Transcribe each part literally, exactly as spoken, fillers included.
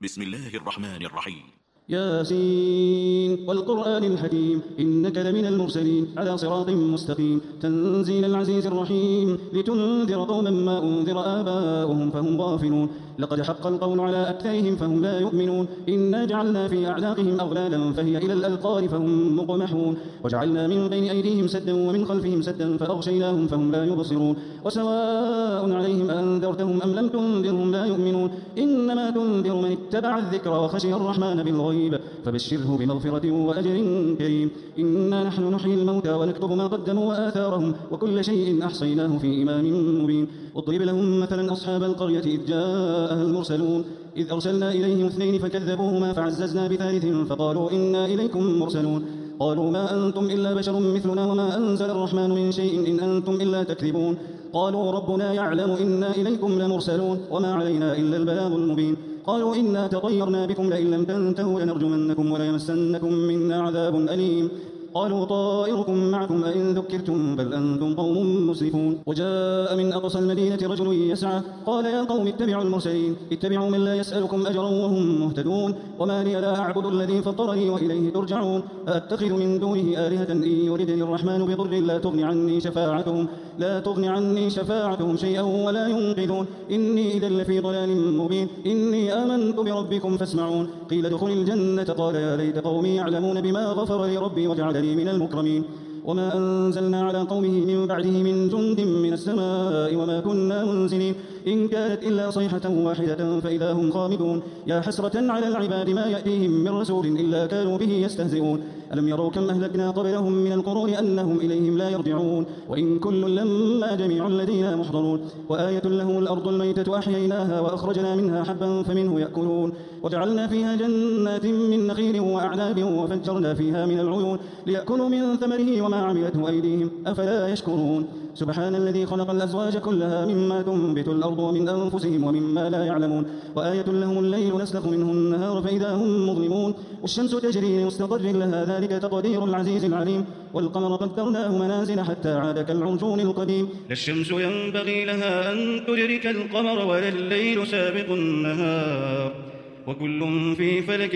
بسم الله الرحمن الرحيم. ياسين والقرآن الحكيم إنك لمن المرسلين على صراط مستقيم تنزيل العزيز الرحيم لتنذر قوما ما أنذر آباؤهم فهم غافلون لقد حق القول على أكثرهم فهم لا يؤمنون إنا جعلنا في أعناقهم أغلالا فهي إلى الأذقان فهم مقمحون وجعلنا من بين أيديهم سدا ومن خلفهم سدا فأغشيناهم فهم لا يبصرون وسواء عليهم أنذرتهم أم لم تنذرهم لا يؤمنون إنما تنذر من اتبع الذكر وخشي الرحمن بالغيب فبشره بمغفرة وأجر كريم إنا نحن نحيي الموتى ونكتب ما قدموا وآثارهم وكل شيء أحصيناه في إمام مبين واضرب لهم مثلا أصحاب القرية إذ جاءها المرسلون إذ أرسلنا إليهم اثنين فكذبوهما فعززنا بثالث فقالوا إنا إليكم مرسلون قالوا ما أنتم إلا بشر مثلنا وما أنزل الرحمن من شيء إن أنتم إلا تكذبون قالوا ربنا يعلم إنا إليكم لمرسلون وما علينا إلا البلاغ المبين قالوا إنا تطيرنا بكم لئن لم تنتهوا لنرجمنكم وليمسنكم منا عذاب أليم قالوا طائركم معكم أئن ذكرتم بل أنتم قوم مسرفون وجاء من أقصى المدينة رجل يسعى قال يا قوم اتبعوا المرسلين اتبعوا من لا يسألكم أجرا وهم مهتدون وما لي لا أعبد الذي فطرني وإليه ترجعون أتخذ من دونه آلهة إن يردني الرحمن بضر لا تغني عني شفاعتهم لا تغني عني شفاعتهم شيئا ولا ينقذون إني إذا لفي ضلال مبين إني آمنت بربكم فاسمعون قيل ادخل الجنة قال يا ليت قومي يعلمون بما غفر لي ربي وجعلني من المكرمين وما أنزلنا على قومه من بعده من جند من السماء وما كنا منزلين إن كانت إلا صيحة واحدة فإذا هم خامدون يا حسرة على العباد ما يأتيهم من رسول إلا كانوا به يستهزئون ألم يروا كم أهلكنا قبلهم من القرون أنهم إليهم لا يرجعون وإن كل لما جميع الذين محضرون وآية لهم الأرض الميتة أحييناها وأخرجنا منها حبا فمنه يأكلون وجعلنا فيها جنات من نخيل وأعناب وفجرنا فيها من العيون ليأكلوا من ثمره وما عملته أيديهم أفلا يشكرون سبحان الذي خلق الأزواج كلها مما تنبت الأرض ومن أنفسهم ومما لا يعلمون وآية لهم الليل نسلخ منه النهار فإذا هم مظلمون والشمس تجري لمستقر لها ذلك تقدير العزيز العليم والقمر قدرناه منازل حتى عاد كالعرجون القديم لا الشمس ينبغي لها أن تدرك القمر ولا الليل سابق النهار وكل في فلك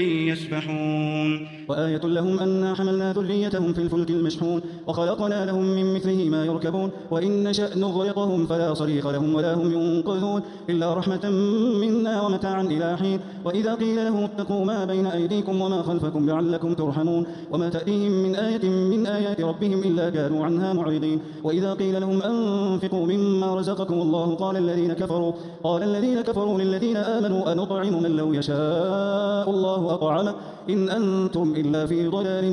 يسبحون وآية لهم أنا حملنا ذريتهم في الفلك المشحون وخلقنا لهم من مثله ما يركبون وإن نشأ نغرقهم فلا صريخ لهم ولا هم ينقذون إلا رحمة منا ومتاعا إلى حين وإذا قيل لهم اتقوا ما بين أيديكم وما خلفكم لعلكم ترحمون وما تأتيهم من آية من آيات ربهم إلا كانوا عنها معرضين وإذا قيل لهم أنفقوا مما رزقكم الله قال الذين كفروا قال الذين كفروا للذين آمنوا أنطعم من لو يشاء الله أطعمه إن أنتم إلا في ضلال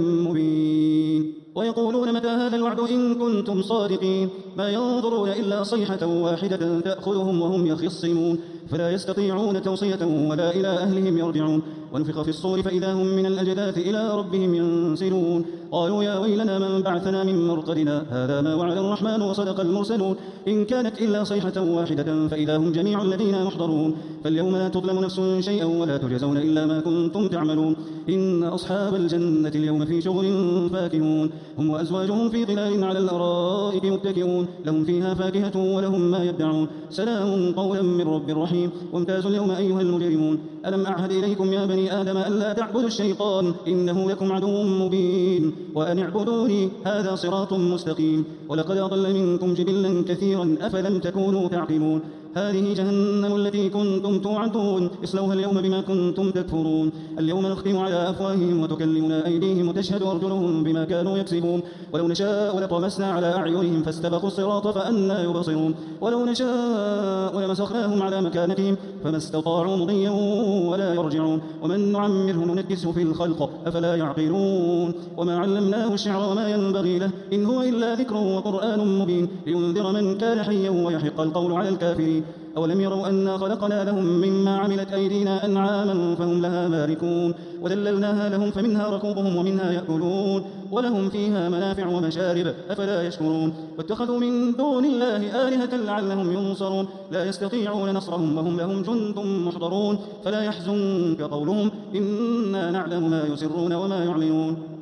مبين ويقولون متى هذا الوعد إن كنتم صادقين ما ينظرون إلا صيحة واحدة تأخذهم وهم يخصمون فلا يستطيعون توصية ولا إلى أهلهم يرجعون ونفخ في الصور فإذا هم من الأجداث إلى ربهم ينسلون قالوا يا ويلنا من بعثنا من مرقدنا هذا ما وعد الرحمن وصدق المرسلون إن كانت إلا صيحة واحدة فإذا هم جميع الذين محضرون فاليوم لا تظلم نفس شيئا ولا تجزون إلا ما كنتم تعملون إن أصحاب الجنة اليوم في شغل فاكهون هم وأزواجهم في ظلال على الأرائك متكئون لهم فيها فاكهة ولهم ما يدعون سلام قولا من رب رحيم وامتازوا اليوم أيها المجرمون ألم أعهد إليكم يا بني آدم ألا تعبدوا الشيطان إنه لكم عدو مبين وأن اعبدوني هذا صراط مستقيم ولقد أضل منكم جبلا كثيرا أفلم تكونوا تعقلون هذه جهنم التي كنتم توعدون اصلوها اليوم بما كنتم تكفرون اليوم نختم على أفواههم وتكلمنا أيديهم وتشهد أرجلهم بما كانوا يكسبون ولو نشاء لطمسنا على أعينهم فاستبقوا الصراط فأنى يبصرون ولو نشاء لمسخناهم على مكانتهم فما استطاعوا مضيا ولا يرجعون ومن نعمره ننكسه في الخلق أفلا يعقلون وما علمناه الشعر وما ينبغي له إن هو إلا ذكر وقرآن مبين لينذر من كان حيا ويحق القول على الكافرين أولم يروا أنا خلقنا لهم مما عملت أيدينا أنعاما فهم لها مالكون وذللناها لهم فمنها ركوبهم ومنها يأكلون ولهم فيها منافع ومشارب أفلا يشكرون واتخذوا من دون الله آلهة لعلهم ينصرون لا يستطيعون نصرهم وهم لهم جند محضرون فلا يحزنك قولهم إنا نعلم ما يسرون وما يعلنون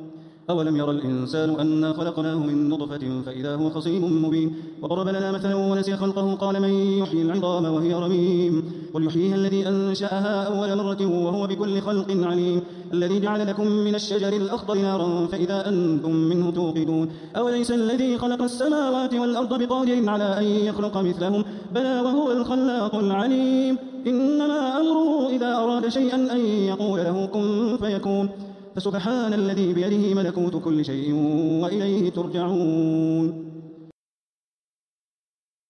أولم ير الإنسان أنا خلقناه من نطفة فإذا هو خصيم مبين وضرب لنا مثلا ونسي خلقه قال من يحيي العظام وهي رميم قل يحييها الذي أنشأها أول مرة وهو بكل خلق عليم الذي جعل لكم من الشجر الأخضر نارا فإذا أنتم منه توقدون أوليس الذي خلق السماوات والأرض بقادر على أن يخلق مثلهم بلى وهو الخلاق العليم إنما أمره إذا أراد شيئا أن يقول له كن فيكون فسبحان الذي بيده ملكوت كل شيء وإليه ترجعون